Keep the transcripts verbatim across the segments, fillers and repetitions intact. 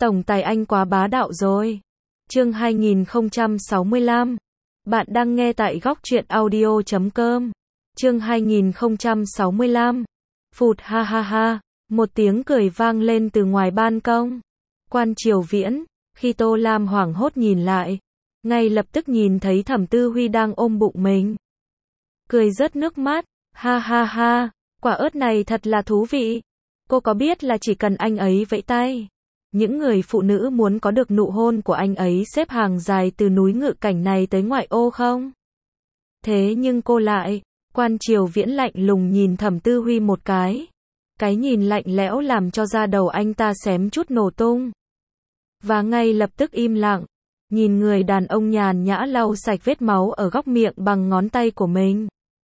Tổng tài anh quá bá đạo rồi. Chương hai nghìn không trăm sáu mươi lăm. Bạn đang nghe tại góc truyện audio chấm com. Chương hai nghìn không trăm sáu mươi lăm. Phụt ha ha ha, một tiếng cười vang lên từ ngoài ban công. Quan Triều Viễn, khi Tô Lam hoảng hốt nhìn lại, ngay lập tức nhìn thấy Thẩm Tư Huy đang ôm bụng mình. Cười rớt nước mắt, ha ha ha, quả ớt này thật là thú vị. Cô có biết là chỉ cần anh ấy vẫy tay, những người phụ nữ muốn có được nụ hôn của anh ấy xếp hàng dài từ núi Ngự Cảnh này tới ngoại ô không? Thế nhưng cô lại, Quan Triều Viễn lạnh lùng nhìn Thẩm Tư Huy một cái. Cái nhìn lạnh lẽo làm cho da đầu anh ta xém chút nổ tung. Và ngay lập tức im lặng, nhìn người đàn ông nhàn nhã lau sạch vết máu ở góc miệng bằng ngón tay của mình.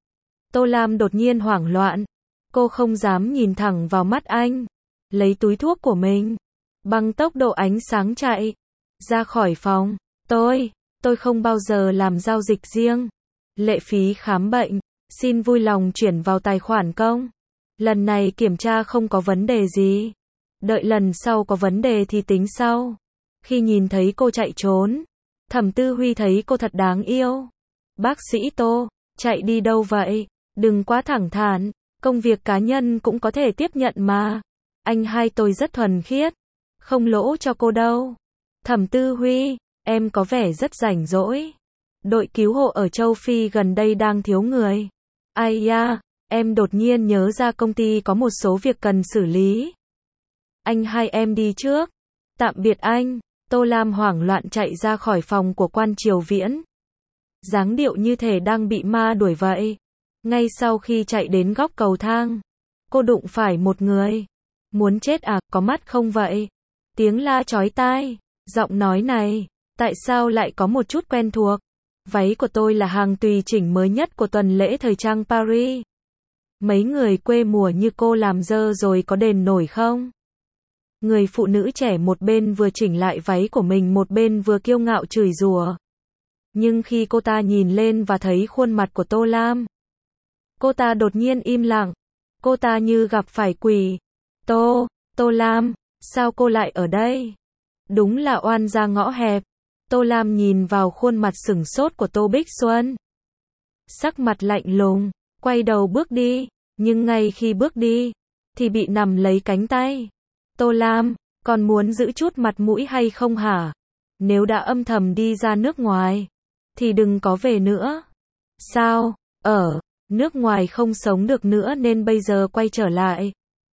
Tô Lam đột nhiên hoảng loạn. Cô không dám nhìn thẳng vào mắt anh. Lấy túi thuốc của mình, bằng tốc độ ánh sáng chạy ra khỏi phòng. Tôi, tôi không bao giờ làm giao dịch riêng. Lệ phí khám bệnh, xin vui lòng chuyển vào tài khoản công. Lần này kiểm tra không có vấn đề gì. Đợi lần sau có vấn đề thì tính sau. Khi nhìn thấy cô chạy trốn, Thẩm Tư Huy thấy cô thật đáng yêu. Bác sĩ Tô, chạy đi đâu vậy? Đừng quá thẳng thắn, công việc cá nhân cũng có thể tiếp nhận mà. Anh hai tôi rất thuần khiết, không lỗ cho cô đâu. Thẩm Tư Huy, em có vẻ rất rảnh rỗi. Đội cứu hộ ở châu Phi gần đây đang thiếu người. Ai da, em đột nhiên nhớ ra công ty có một số việc cần xử lý. Anh hai em đi trước. Tạm biệt anh. Tô Lam hoảng loạn chạy ra khỏi phòng của Quan Triều Viễn. Dáng điệu như thể đang bị ma đuổi vậy. Ngay sau khi chạy đến góc cầu thang, cô đụng phải một người. Muốn chết à, có mắt không vậy? Tiếng la chói tai, giọng nói này, tại sao lại có một chút quen thuộc? Váy của tôi là hàng tùy chỉnh mới nhất của tuần lễ thời trang Paris. Mấy người quê mùa như cô làm dơ rồi có đền nổi không? Người phụ nữ trẻ một bên vừa chỉnh lại váy của mình một bên vừa kiêu ngạo chửi rủa. Nhưng khi cô ta nhìn lên và thấy khuôn mặt của Tô Lam, cô ta đột nhiên im lặng. Cô ta như gặp phải quỷ. Tô, Tô Lam, sao cô lại ở đây? Đúng là oan gia ngõ hẹp. Tô Lam nhìn vào khuôn mặt sửng sốt của Tô Bích Xuân. Sắc mặt lạnh lùng, quay đầu bước đi. Nhưng ngay khi bước đi, thì bị nắm lấy cánh tay. Tô Lam, còn muốn giữ chút mặt mũi hay không hả? Nếu đã âm thầm đi ra nước ngoài, thì đừng có về nữa. Sao? Ở nước ngoài không sống được nữa nên bây giờ quay trở lại.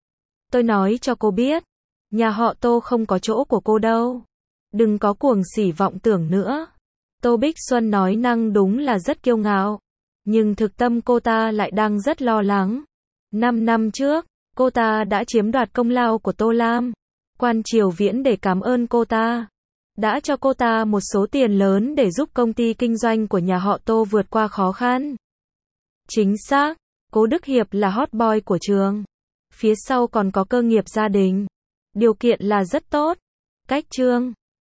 Tôi nói cho cô biết, nhà họ Tô không có chỗ của cô đâu. Đừng có cuồng sỉ vọng tưởng nữa. Tô Bích Xuân nói năng đúng là rất kiêu ngạo. Nhưng thực tâm cô ta lại đang rất lo lắng. Năm năm trước, cô ta đã chiếm đoạt công lao của Tô Lam. Quan Triều Viễn để cảm ơn cô ta, đã cho cô ta một số tiền lớn để giúp công ty kinh doanh của nhà họ Tô vượt qua khó khăn. Chính xác, Cố Đức Hiệp là hot boy của trường. Phía sau còn có cơ nghiệp gia đình. Điều kiện là rất tốt. Cách chương